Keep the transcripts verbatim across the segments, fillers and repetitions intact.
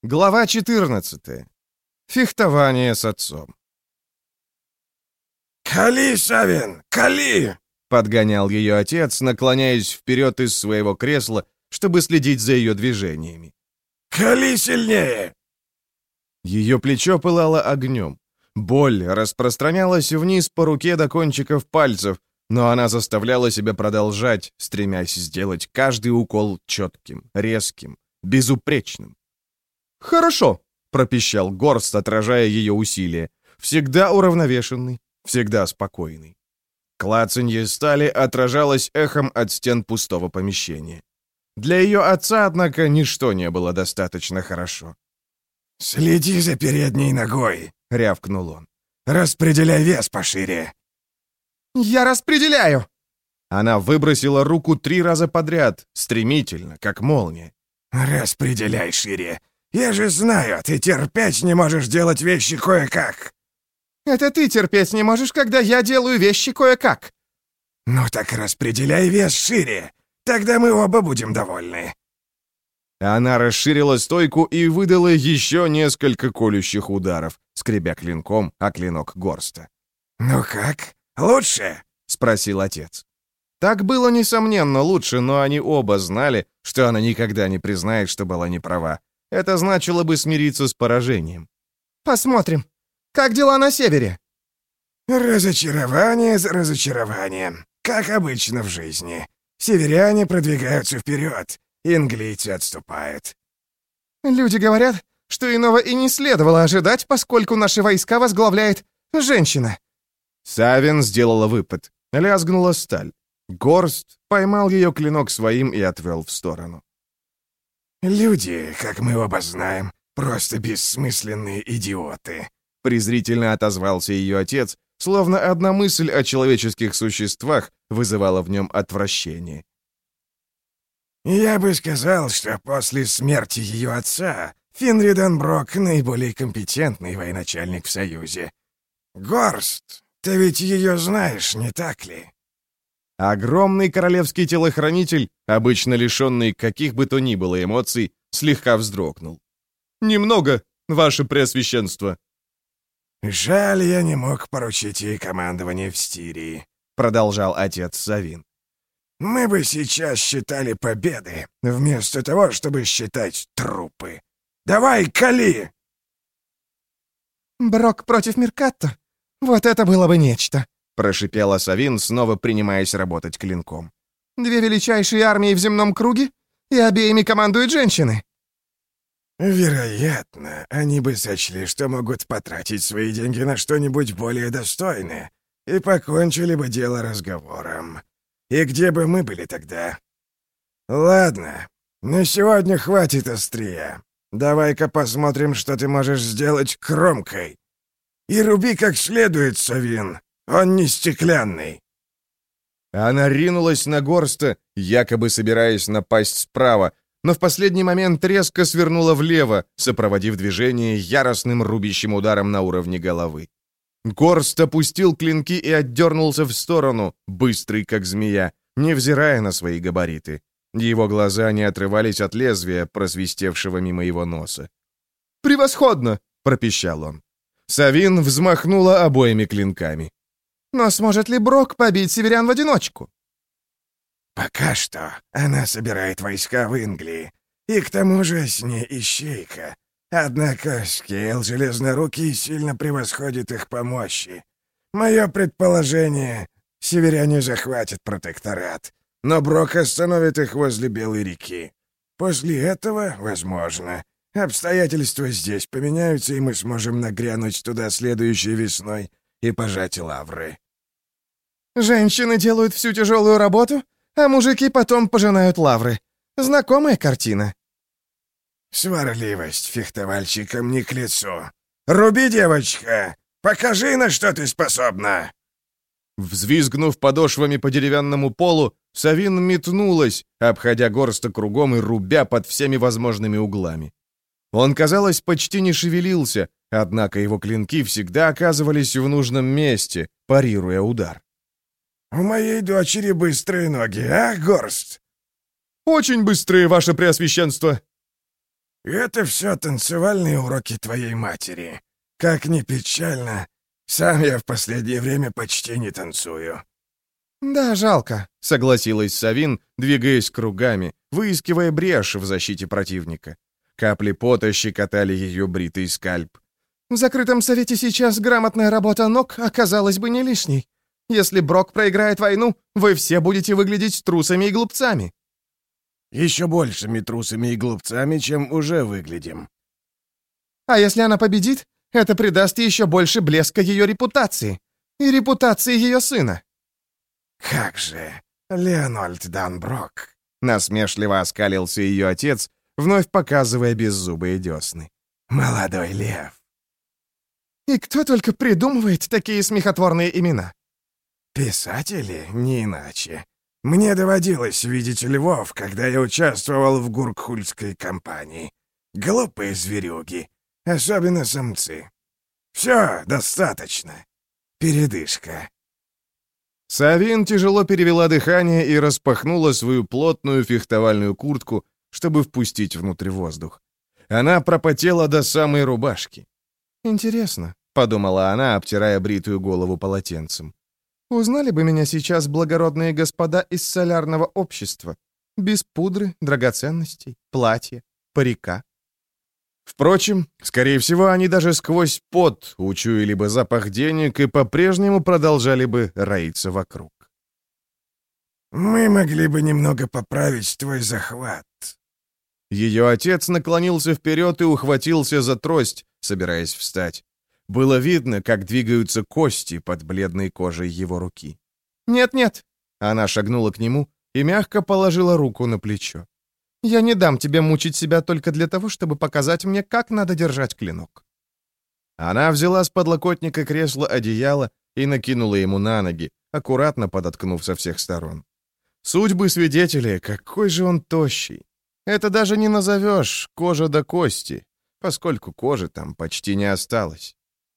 Глава четырнадцатая. Фехтование с отцом. «Кали, Савин, кали!» — подгонял ее отец, наклоняясь вперед из своего кресла, чтобы следить за ее движениями. «Кали сильнее!» Ее плечо пылало огнем. Боль распространялась вниз по руке до кончиков пальцев, но она заставляла себя продолжать, стремясь сделать каждый укол четким, резким, безупречным. «Хорошо», — пропищал Горст, отражая ее усилия. «Всегда уравновешенный, всегда спокойный». Клацанье стали отражалось эхом от стен пустого помещения. Для ее отца, однако, ничто не было достаточно хорошо. «Следи за передней ногой», — рявкнул он. «Распределяй вес пошире». «Я распределяю!» Она выбросила руку три раза подряд, стремительно, как молния. «Распределяй шире. Я же знаю, ты терпеть не можешь делать вещи кое-как». «Это ты терпеть не можешь, когда я делаю вещи кое-как». «Ну так распределяй вес шире. Тогда мы оба будем довольны». Она расширила стойку и выдала еще несколько колющих ударов, скребя клинком о клинок Горста. «Ну как? Лучше?» — спросил отец. Так было, несомненно, лучше, но они оба знали, что она никогда не признает, что была неправа. Это значило бы смириться с поражением. «Посмотрим. Как дела на севере?» «Разочарование за разочарованием, как обычно в жизни. Северяне продвигаются вперед, инглийцы отступают». «Люди говорят, что иного и не следовало ожидать, поскольку наши войска возглавляет женщина». Савин сделала выпад. Лязгнула сталь. Горст поймал ее клинок своим и отвел в сторону. «Люди, как мы оба знаем, просто бессмысленные идиоты», — презрительно отозвался ее отец, словно одна мысль о человеческих существах вызывала в нем отвращение. «Я бы сказал, что после смерти ее отца Финридан Брок наиболее компетентный военачальник в Союзе. Горст, ты ведь ее знаешь, не так ли?» Огромный королевский телохранитель, обычно лишенный каких бы то ни было эмоций, слегка вздрогнул. «Немного, ваше преосвященство». «Жаль, я не мог поручить ей командование в Стирии», — продолжал отец Савин. «Мы бы сейчас считали победы, вместо того, чтобы считать трупы. Давай, кали!» «Брок против Меркатто? Вот это было бы нечто!» — прошипела Савин, снова принимаясь работать клинком. «Две величайшие армии в земном круге, и обеими командуют женщины». «Вероятно, они бы сочли, что могут потратить свои деньги на что-нибудь более достойное, и покончили бы дело разговором. И где бы мы были тогда? Ладно, на сегодня хватит острия. Давай-ка посмотрим, что ты можешь сделать кромкой. И руби как следует, Савин, он не стеклянный». Она ринулась на Горста, якобы собираясь напасть справа, но в последний момент резко свернула влево, сопроводив движение яростным рубящим ударом на уровне головы. Горст опустил клинки и отдернулся в сторону, быстрый как змея, невзирая на свои габариты. Его глаза не отрывались от лезвия, просвистевшего мимо его носа. «Превосходно!» — пропищал он. Савин взмахнула обоими клинками. «Но сможет ли Брок побить северян в одиночку?» «Пока что она собирает войска в Англии, и к тому же с ней ищейка. Однако Скейл Железнорукий сильно превосходит их по мощи. Мое предположение, северяне захватят протекторат, но Брок остановит их возле Белой реки. После этого, возможно, обстоятельства здесь поменяются, и мы сможем нагрянуть туда следующей весной и пожать лавры». «Женщины делают всю тяжелую работу, а мужики потом пожинают лавры. Знакомая картина». «Сварливость фехтовальщикам не к лицу. Руби, девочка! Покажи, на что ты способна!» Взвизгнув подошвами по деревянному полу, Савин метнулась, обходя Горста кругом и рубя под всеми возможными углами. Он, казалось, почти не шевелился, однако его клинки всегда оказывались в нужном месте, парируя удар. «У моей дочери быстрые ноги, а, Горст?» «Очень быстрые, ваше преосвященство!» Это все танцевальные уроки твоей матери. Как ни печально, сам я в последнее время почти не танцую». «Да, жалко», — согласилась Савин, двигаясь кругами, выискивая брешь в защите противника. Капли пота щекотали ее бритый скальп. «В закрытом совете сейчас грамотная работа ног оказалась бы не лишней. Если Брок проиграет войну, вы все будете выглядеть трусами и глупцами». «Еще большими трусами и глупцами, чем уже выглядим». «А если она победит, это придаст еще больше блеска ее репутации. И репутации ее сына». «Как же, Леонольд Данброк!» — насмешливо оскалился ее отец, вновь показывая беззубые десны. «Молодой лев!» «И кто только придумывает такие смехотворные имена?» «Писатели, не иначе. Мне доводилось видеть львов, когда я участвовал в гуркхульской кампании. Глупые зверюги, особенно самцы. Все, достаточно. Передышка». Савин тяжело перевела дыхание и распахнула свою плотную фехтовальную куртку, чтобы впустить внутрь воздух. Она пропотела до самой рубашки. «Интересно», — подумала она, обтирая бритую голову полотенцем. «Узнали бы меня сейчас благородные господа из солярного общества? Без пудры, драгоценностей, платья, парика». Впрочем, скорее всего, они даже сквозь пот учуяли бы запах денег и по-прежнему продолжали бы роиться вокруг. «Мы могли бы немного поправить твой захват». Ее отец наклонился вперед и ухватился за трость, собираясь встать. Было видно, как двигаются кости под бледной кожей его руки. «Нет-нет», — она шагнула к нему и мягко положила руку на плечо. «Я не дам тебе мучить себя только для того, чтобы показать мне, как надо держать клинок». Она взяла с подлокотника кресла одеяло и накинула ему на ноги, аккуратно подоткнув со всех сторон. Судьбы свидетеля, какой же он тощий. Это даже не назовешь кожа до кости, поскольку кожи там почти не осталось.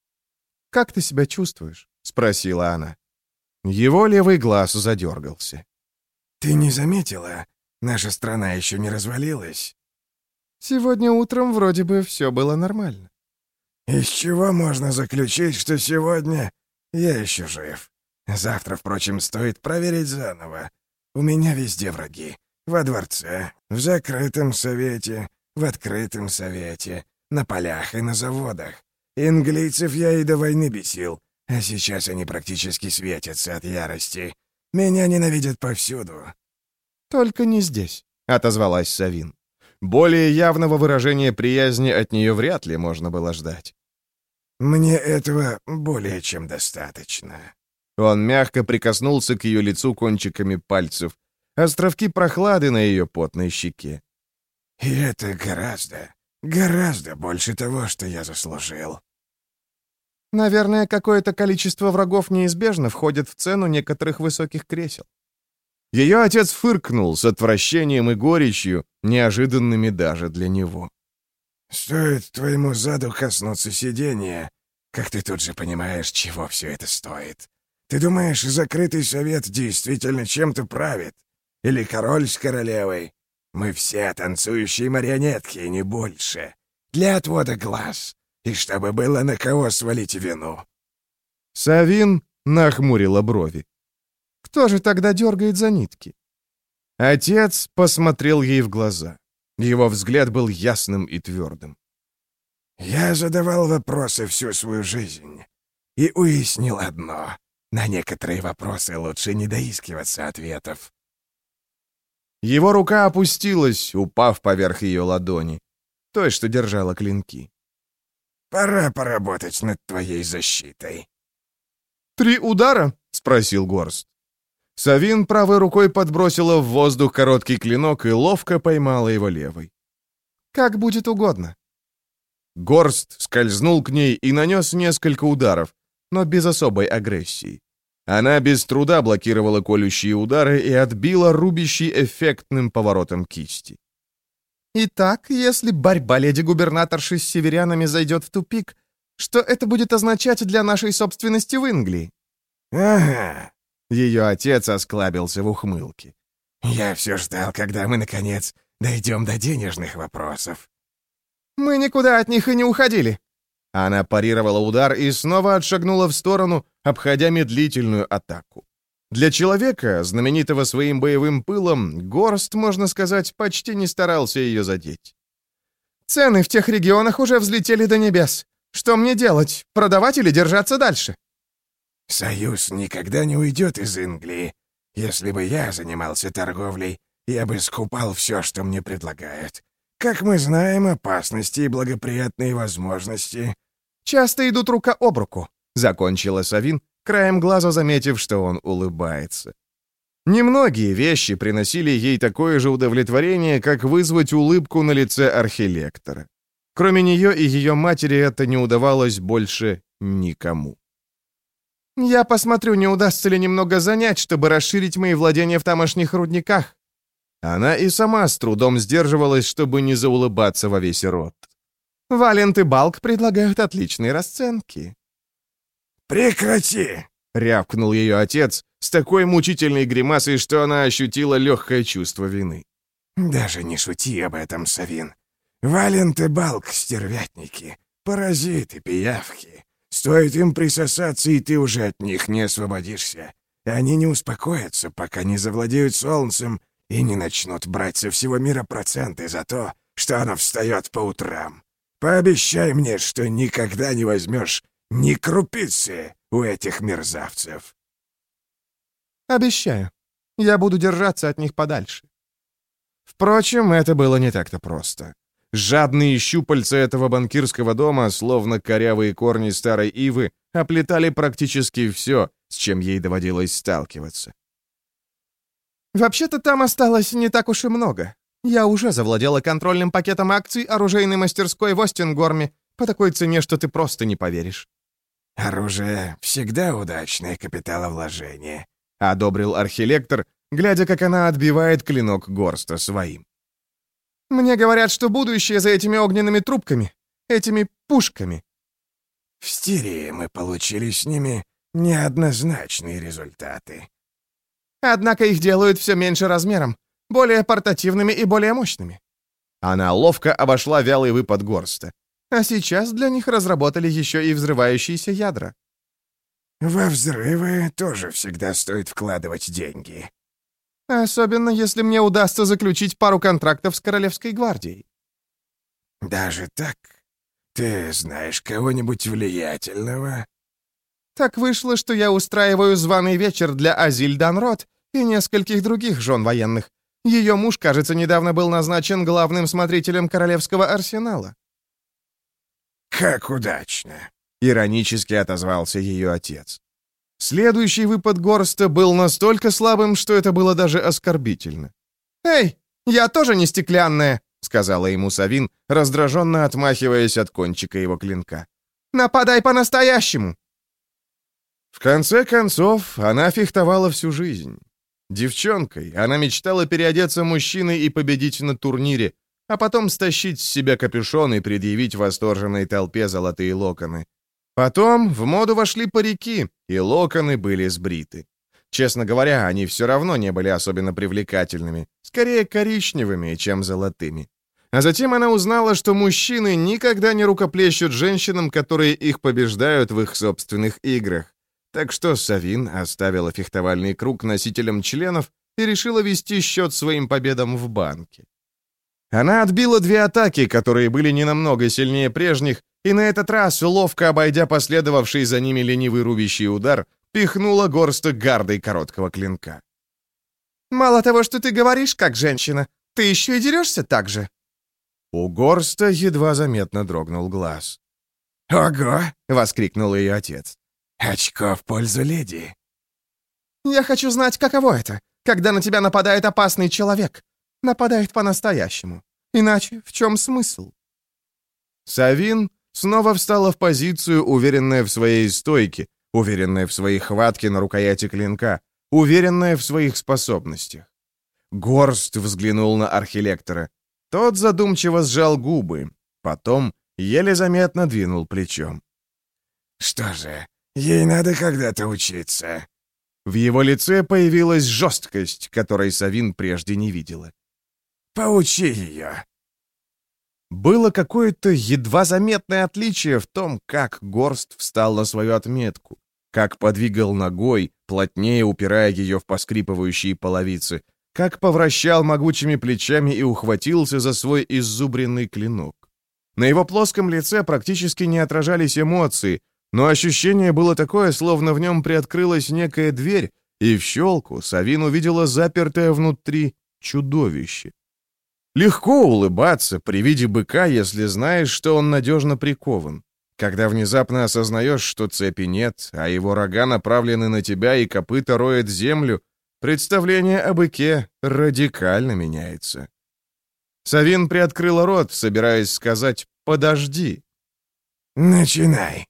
«Как ты себя чувствуешь?» — спросила она. Его левый глаз задергался. «Ты не заметила? Наша страна еще не развалилась». «Сегодня утром вроде бы все было нормально». «Из чего можно заключить, что сегодня я еще жив? Завтра, впрочем, стоит проверить заново. У меня везде враги. Во дворце, в закрытом совете, в открытом совете, на полях и на заводах. Инглийцев я и до войны бесил, а сейчас они практически светятся от ярости. Меня ненавидят повсюду». «Только не здесь», — отозвалась Савин. Более явного выражения приязни от нее вряд ли можно было ждать. «Мне этого более чем достаточно». Он мягко прикоснулся к ее лицу кончиками пальцев, островки прохлады на ее потной щеке. «И это гораздо, гораздо больше того, что я заслужил». «Наверное, какое-то количество врагов неизбежно входит в цену некоторых высоких кресел». Ее отец фыркнул с отвращением и горечью, неожиданными даже для него. «Стоит твоему заду коснуться сиденья, как ты тут же понимаешь, чего все это стоит. Ты думаешь, закрытый совет действительно чем-то правит? Или король с королевой? Мы все танцующие марионетки, не больше. Для отвода глаз. И чтобы было на кого свалить вину». Савин нахмурила брови. «Кто же тогда дергает за нитки?» Отец посмотрел ей в глаза. Его взгляд был ясным и твердым. «Я задавал вопросы всю свою жизнь и уяснил одно. На некоторые вопросы лучше не доискиваться ответов». Его рука опустилась, упав поверх ее ладони, той, что держала клинки. «Пора поработать над твоей защитой». «Три удара?» — спросил Горст. Савин правой рукой подбросила в воздух короткий клинок и ловко поймала его левой. «Как будет угодно». Горст скользнул к ней и нанес несколько ударов, но без особой агрессии. Она без труда блокировала колющие удары и отбила рубящий эффектным поворотом кисти. «Итак, если борьба леди-губернаторши с северянами зайдет в тупик, что это будет означать для нашей собственности в Англии?» «Ага». Ее отец осклабился в ухмылке. «Я все ждал, когда мы, наконец, дойдем до денежных вопросов». Мы никуда от них и не уходили». Она парировала удар и снова отшагнула в сторону, обходя медлительную атаку. Для человека, знаменитого своим боевым пылом, Горст, можно сказать, почти не старался ее задеть. «Цены в тех регионах уже взлетели до небес. Что мне делать, продавать или держаться дальше?» «Союз никогда не уйдет из Инглии. Если бы я занимался торговлей, я бы скупал все, что мне предлагают. Как мы знаем, опасности и благоприятные возможности часто идут рука об руку», — закончила Савин, краем глаза заметив, что он улыбается. Немногие вещи приносили ей такое же удовлетворение, как вызвать улыбку на лице архилектора. Кроме нее и ее матери это не удавалось больше никому. «Я посмотрю, не удастся ли немного занять, чтобы расширить мои владения в тамошних рудниках». Она и сама с трудом сдерживалась, чтобы не заулыбаться во весь рот. «Валент и Балк предлагают отличные расценки». «Прекрати!» — рявкнул ее отец с такой мучительной гримасой, что она ощутила легкое чувство вины. «Даже не шути об этом, Савин. Валент и Балк — стервятники, паразиты, пиявки. Стоит им присосаться, и ты уже от них не освободишься. Они не успокоятся, пока не завладеют солнцем и не начнут брать со всего мира проценты за то, что оно встает по утрам. Пообещай мне, что никогда не возьмешь ни крупицы у этих мерзавцев». «Обещаю. Я буду держаться от них подальше». Впрочем, это было не так-то просто. Жадные щупальца этого банкирского дома, словно корявые корни старой ивы, оплетали практически все, с чем ей доводилось сталкиваться. «Вообще-то там осталось не так уж и много. Я уже завладела контрольным пакетом акций оружейной мастерской в Остингорме по такой цене, что ты просто не поверишь». «Оружие — всегда удачное капиталовложение», — одобрил архилектор, глядя, как она отбивает клинок Горста своим. «Мне говорят, что будущее за этими огненными трубками, этими пушками». «В Стирии мы получили с ними неоднозначные результаты». «Однако их делают все меньше размером, более портативными и более мощными». Она ловко обошла вялый выпад Горста. «А сейчас для них разработали еще и взрывающиеся ядра». «Во взрывы тоже всегда стоит вкладывать деньги». «Особенно, если мне удастся заключить пару контрактов с Королевской гвардией». «Даже так? Ты знаешь кого-нибудь влиятельного?» «Так вышло, что я устраиваю званый вечер для Азиль Данрот и нескольких других жен военных. Ее муж, кажется, недавно был назначен главным смотрителем Королевского арсенала». «Как удачно!» — иронически отозвался ее отец. Следующий выпад Горста был настолько слабым, что это было даже оскорбительно. «Эй, я тоже не стеклянная!» — сказала ему Савин, раздраженно отмахиваясь от кончика его клинка. «Нападай по-настоящему!» В конце концов, она фехтовала всю жизнь. Девчонкой она мечтала переодеться мужчиной и победить на турнире, а потом стащить с себя капюшон и предъявить восторженной толпе золотые локоны. Потом в моду вошли парики, и локоны были сбриты. Честно говоря, они все равно не были особенно привлекательными, скорее коричневыми, чем золотыми. А затем она узнала, что мужчины никогда не рукоплещут женщинам, которые их побеждают в их собственных играх. Так что Савин оставила фехтовальный круг носителям членов и решила вести счет своим победам в банке. Она отбила две атаки, которые были не намного сильнее прежних, и на этот раз, ловко обойдя последовавший за ними ленивый рубящий удар, пихнула Горста гардой короткого клинка. «Мало того, что ты говоришь как женщина, ты еще и дерешься так же». У Горста едва заметно дрогнул глаз. «Ого!» — воскликнул ее отец. «Очко в пользу леди». «Я хочу знать, каково это, когда на тебя нападает опасный человек. Нападает по-настоящему. Иначе в чем смысл?» Савин снова встала в позицию, уверенная в своей стойке, уверенная в своей хватке на рукояти клинка, уверенная в своих способностях. Горст взглянул на архилектора. Тот задумчиво сжал губы, потом еле заметно двинул плечом. «Что же, ей надо когда-то учиться». В его лице появилась жесткость, которой Савин прежде не видела. «Поучи ее». Было какое-то едва заметное отличие в том, как Горст встал на свою отметку, как подвигал ногой, плотнее упирая ее в поскрипывающие половицы, как повращал могучими плечами и ухватился за свой иззубренный клинок. На его плоском лице практически не отражались эмоции, но ощущение было такое, словно в нем приоткрылась некая дверь, и в щелку Савин увидела запертое внутри чудовище. Легко улыбаться при виде быка, если знаешь, что он надежно прикован. Когда внезапно осознаешь, что цепи нет, а его рога направлены на тебя и копыта роет землю, представление о быке радикально меняется. Савин приоткрыла рот, собираясь сказать «подожди». «Начинай».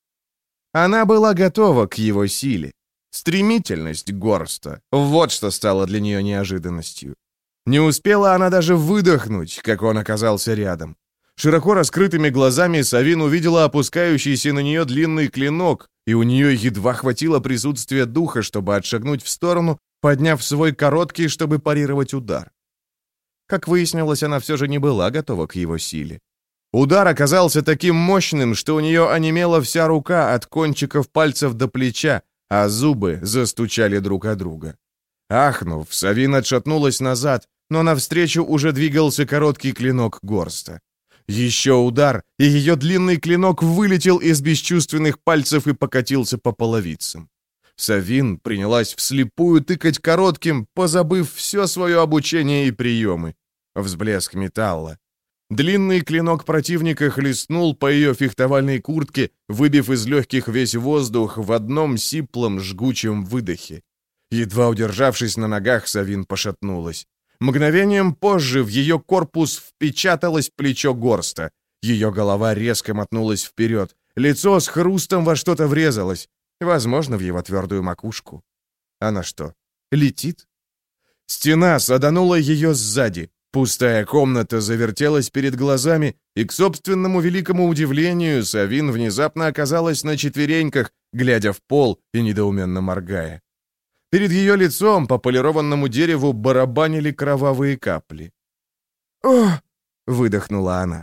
Она была готова к его силе. Стремительность Горста — вот что стало для нее неожиданностью. Не успела она даже выдохнуть, как он оказался рядом. Широко раскрытыми глазами Савин увидела опускающийся на нее длинный клинок, и у нее едва хватило присутствия духа, чтобы отшагнуть в сторону, подняв свой короткий, чтобы парировать удар. Как выяснилось, она все же не была готова к его силе. Удар оказался таким мощным, что у нее онемела вся рука от кончиков пальцев до плеча, а зубы застучали друг о друга. Ахнув, Савин отшатнулась назад, но навстречу уже двигался короткий клинок Горста. Еще удар, и ее длинный клинок вылетел из бесчувственных пальцев и покатился по половицам. Савин принялась вслепую тыкать коротким, позабыв все свое обучение и приемы. Взблеск металла. Длинный клинок противника хлестнул по ее фехтовальной куртке, выбив из легких весь воздух в одном сиплом жгучем выдохе. Едва удержавшись на ногах, Савин пошатнулась. Мгновением позже в ее корпус впечаталось плечо Горста. Ее голова резко мотнулась вперед. Лицо с хрустом во что-то врезалось. Возможно, в его твердую макушку. Она что, летит? Стена саданула ее сзади. Пустая комната завертелась перед глазами, и, к собственному великому удивлению, Савин внезапно оказалась на четвереньках, глядя в пол и недоуменно моргая. Перед ее лицом по полированному дереву барабанили кровавые капли. «О!» — выдохнула она.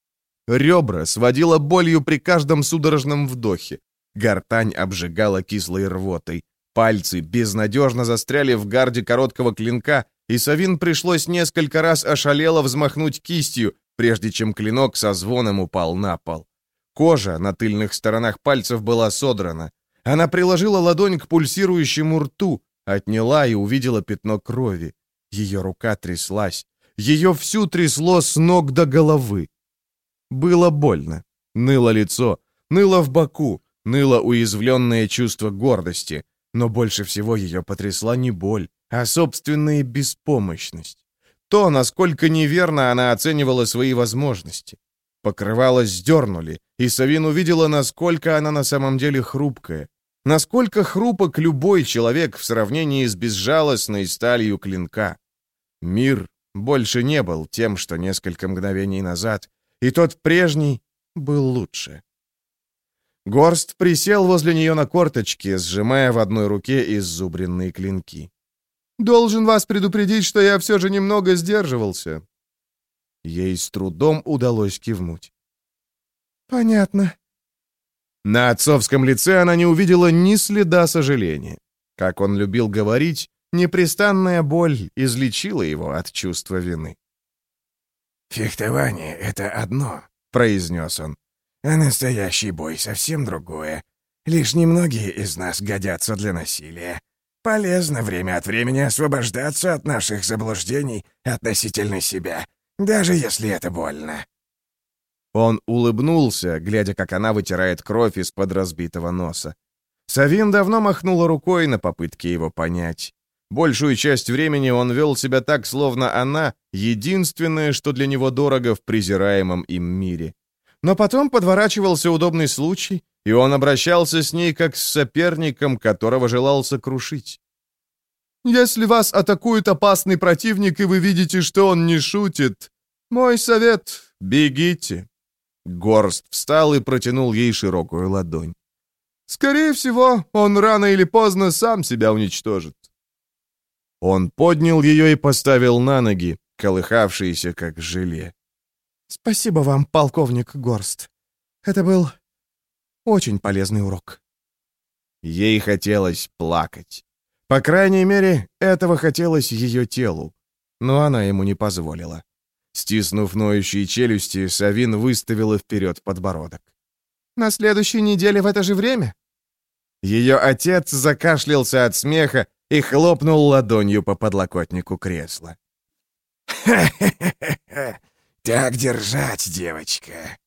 Ребра сводила болью при каждом судорожном вдохе. Гортань обжигала кислой рвотой. Пальцы безнадежно застряли в гарде короткого клинка, и Савин пришлось несколько раз ошалело взмахнуть кистью, прежде чем клинок со звоном упал на пол. Кожа на тыльных сторонах пальцев была содрана. Она приложила ладонь к пульсирующему рту, отняла и увидела пятно крови. Ее рука тряслась. Ее всю трясло с ног до головы. Было больно. Ныло лицо, ныло в боку, ныло уязвленное чувство гордости. Но больше всего ее потрясла не боль, а собственная беспомощность. То, насколько неверно она оценивала свои возможности. Покрывало сдернули, и Савин увидела, насколько она на самом деле хрупкая. Насколько хрупок любой человек в сравнении с безжалостной сталью клинка. Мир больше не был тем, что несколько мгновений назад, и тот прежний был лучше. Горст присел возле нее на корточки, сжимая в одной руке иззубренные клинки. «Должен вас предупредить, что я все же немного сдерживался». Ей с трудом удалось кивнуть. «Понятно». На отцовском лице она не увидела ни следа сожаления. Как он любил говорить, непрестанная боль излечила его от чувства вины. «Фехтование — это одно», — произнес он. «А настоящий бой совсем другое. Лишь немногие из нас годятся для насилия. Полезно время от времени освобождаться от наших заблуждений относительно себя, даже если это больно». Он улыбнулся, глядя, как она вытирает кровь из-под разбитого носа. Савин давно махнула рукой на попытки его понять. Большую часть времени он вел себя так, словно она — единственное, что для него дорого в презираемом им мире. Но потом подворачивался удобный случай, и он обращался с ней как с соперником, которого желал сокрушить. «Если вас атакует опасный противник, и вы видите, что он не шутит, мой совет — бегите». Горст встал и протянул ей широкую ладонь. «Скорее всего, он рано или поздно сам себя уничтожит». Он поднял ее и поставил на ноги, колыхавшиеся как желе. Спасибо вам, полковник Горст. Это был очень полезный урок». Ей хотелось плакать. По крайней мере, этого хотелось ее телу. Но она ему не позволила. Стиснув ноющие челюсти, Савин выставила вперед подбородок. «На следующей неделе в это же время?» Ее отец закашлялся от смеха и хлопнул ладонью по подлокотнику кресла. «Ха-ха-ха! Так держать, девочка.